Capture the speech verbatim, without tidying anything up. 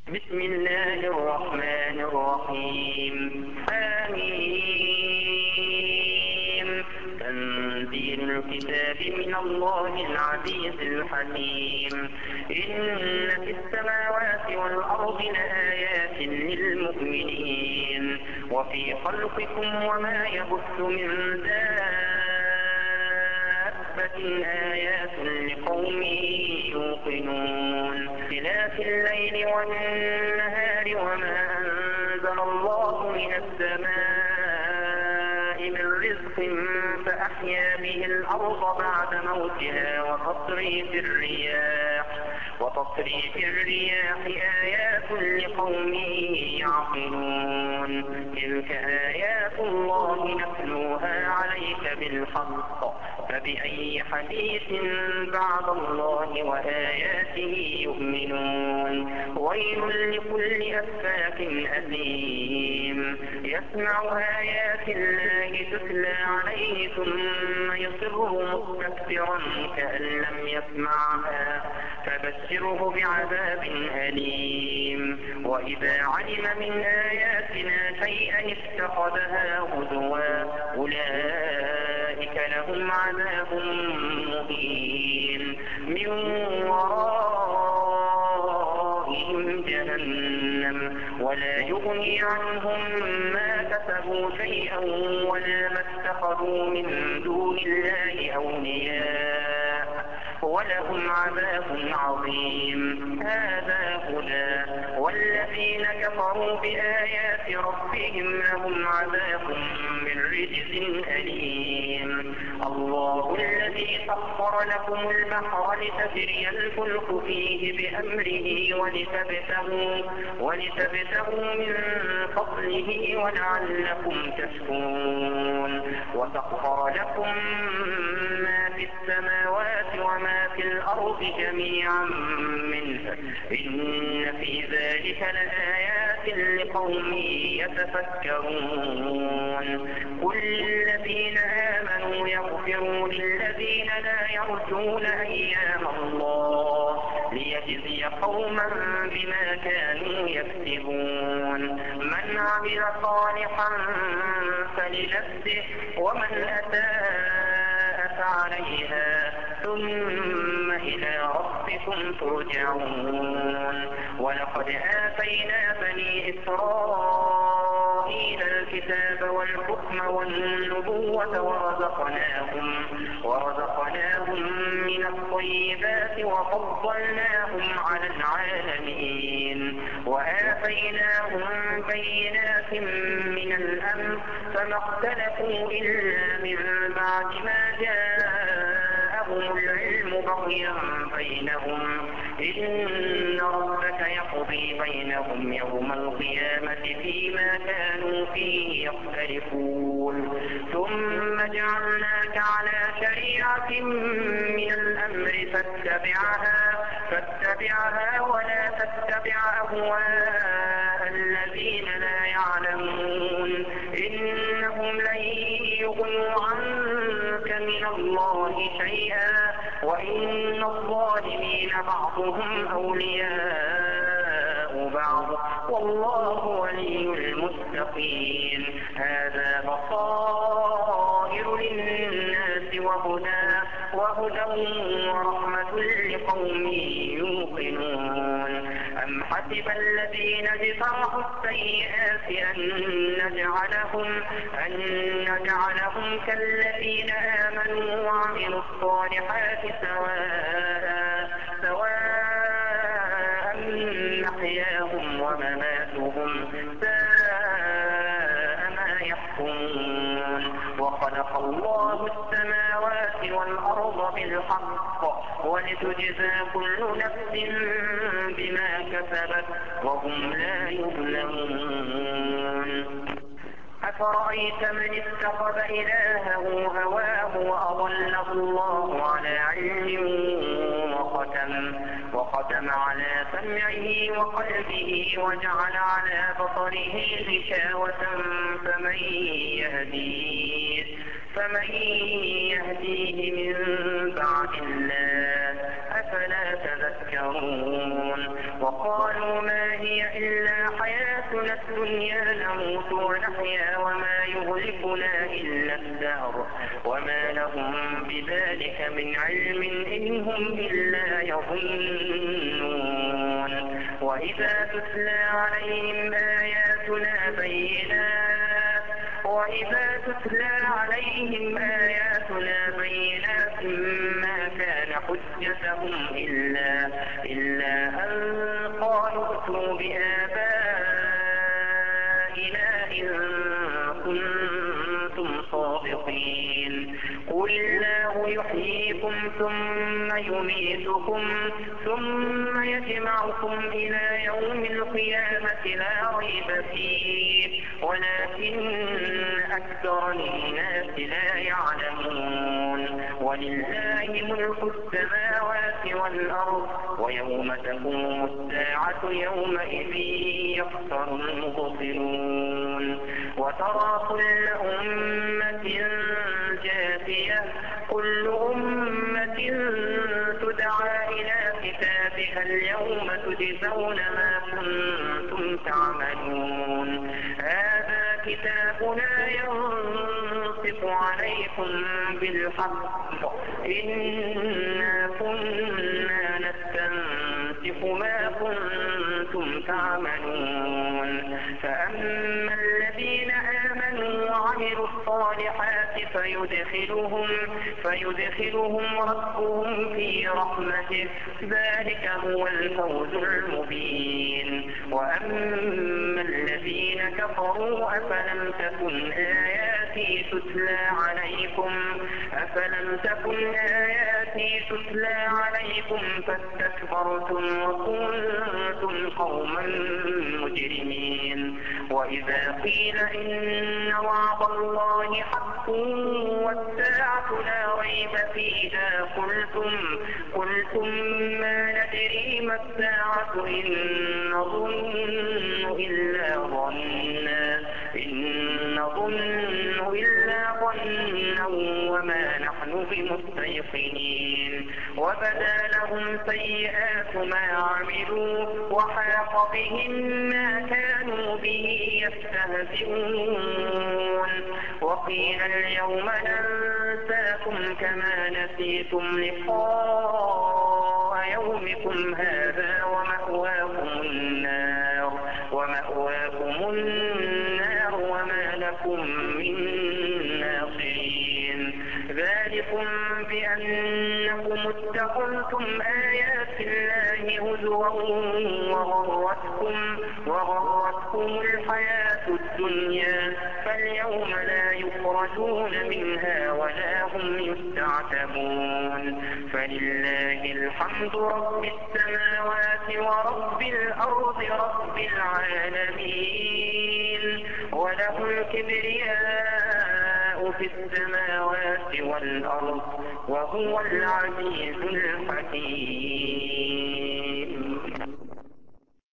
بسم الله الرحمن الرحيم. آمين. تنزيل الكتاب من الله العزيز الحكيم. إن في السماوات والأرض لآيات للمؤمنين وفي خلقكم وما يبث من دابة آيات لقوم يوقنون. اختلاف الليل والنهار وما أنزل الله من السماء من رزق فأحيا به الأرض بعد موتها وتصريف الرياح وتصريف الرياح آيات لقوم يعقلون. تلك آيات الله نتلوها عليك بالحق فبأي حديث بعد الله وآياته يؤمنون. ويل لكل أفاك أثيم يسمع آيات الله تتلى عليه ثم يصر مستكبرا كأن لم يسمعها فبشره بعذاب أليم. وإذا علم من آياتنا شيئا اتخذها هزوا أولئك لهم عذاب مهين من ورائهم جهنم ولا يغني عنهم ما كسبوا شيئا ولا ما اتخذوا من دون الله أولياء ولهم عذاب عظيم. هذا هدى والذين كفروا بآيات ربهم لهم عذاب من رجز أليم. الله الذي سخر لكم البحر لتجري الفلك فيه بأمره ولتبتغوا, ولتبتغوا من فضله ولعلكم تشكرون. وسخر لكم ما في السماوات وما في الأرض جميعا منه إن في ذلك لآيات لقوم يتفكرون. قل للذين آمنوا يغفروا للذين لا يرجون أيام الله ليجزي قوما بما كانوا يكسبون. من عمل صالحا فلنفسه ومن أساء فعليها ثم إلى ربكم ترجعون. ولقد آتينا بني إسرائيل الكتاب والحكم والنبوة ورزقناهم, ورزقناهم من الطيبات وفضلناهم على العالمين وآتيناهم بينات من الأمر فما اختلفوا إلا من بعد ما جاءهم العلم بغيا بينهم. إن ربك يقضي بينهم يوم القيامة فيما كانوا فيه يختلفون. ثم جعلناك على شريعة من الأمر فاتبعها, فاتبعها ولا تتبع أهواء الذين لا يعلمون. إنهم لن يغنوا عنك من الله شيئا وإن الظالمين بعضهم أولياء بعض والله ولي المتقين. هذا بصائر للناس وهدى وهدى ورحمة لقوم يوقنون. أم حسب الذين اجترحوا السيئات أن نجعلهم, أن نجعلهم كالذين آمنوا وعملوا الصالحات سواء سواء محياهم ومماتهم ساء ما يحكمون. وخلق الله السماوات والأرض بالحق ولتجزى كل نفس بما كسبت وهم لا يظلمون. أفرأيت من اتخذ إلهه هواه وأضله الله على علم وختم, وختم على سمعه وقلبه وجعل على بصره غشاوة فمن يهديه, فمن يهديه من بعد الله أفلا تذكرون. وقالوا ما هي هي إلا حياتنا الدنيا نموت ونحيا وما يهلكنا إلا الدهر وما لهم بذلك من علم إن هم إلا يظنون. وإذا تتلى عليهم آياتنا بينات وإذا تتلى عليهم آياتنا بينات ما كان حجتهم إلا, إلا أن قالوا ائتوا بآبائنا إن كنتم صادقين. قل الله يحييكم ثم يميتكم ثم يجمعكم إلى يوم القيامة لا ريب فيه ولكن أكثر الناس لا يعلمون. ولله ملك السماوات والأرض ويوم تقوم الساعة يومئذ يخسر المبطلون. وترى كل أمة جاثية كل أمة تدعى إلى كتابها اليوم تجزون ما كنتم تعملون. هذا كتابنا ينطق عليكم بالحق إنا كنا نستنسخ ما كنتم تعملون. فأما الذين آمنوا وعملوا الصالحات فيدخلهم, فيدخلهم ربهم في رحمته ذلك هو الفوز المبين. وأما الذين كفروا أفلم تكن آياتي تتلى عليكم أفلم تكن آياتي تتلى عليكم فاستكبرتم وكنتم قوما مجرمين. وإذا قيل إن وعد الله حق والساعة لا ريب فيها قلتم, قلتم ما ندري ما الساعة إن نظن إلا ظنا إن نظن إلا ظنا وما نحن بمستيقنين. وبدا لهم سيئات ما عملوا وحاق بهم ما كانوا به يستهزئون. وقيل اليوم ننساكم كما نسيتم لقاء يومكم هذا ومأواكم النار ومأواكم النار وما لكم من ناصرين. ذلكم بأنكم اتخذتم آيات الله هزوا وغرتكم, وغرتكم الحياة الدنيا فاليوم لا يخرجون منها ولا هم يستعتبون. فلله الحمد رب السماوات ورب الأرض رب العالمين وله الكبرياء في السماوات والأرض وهو العزيز الحكيم.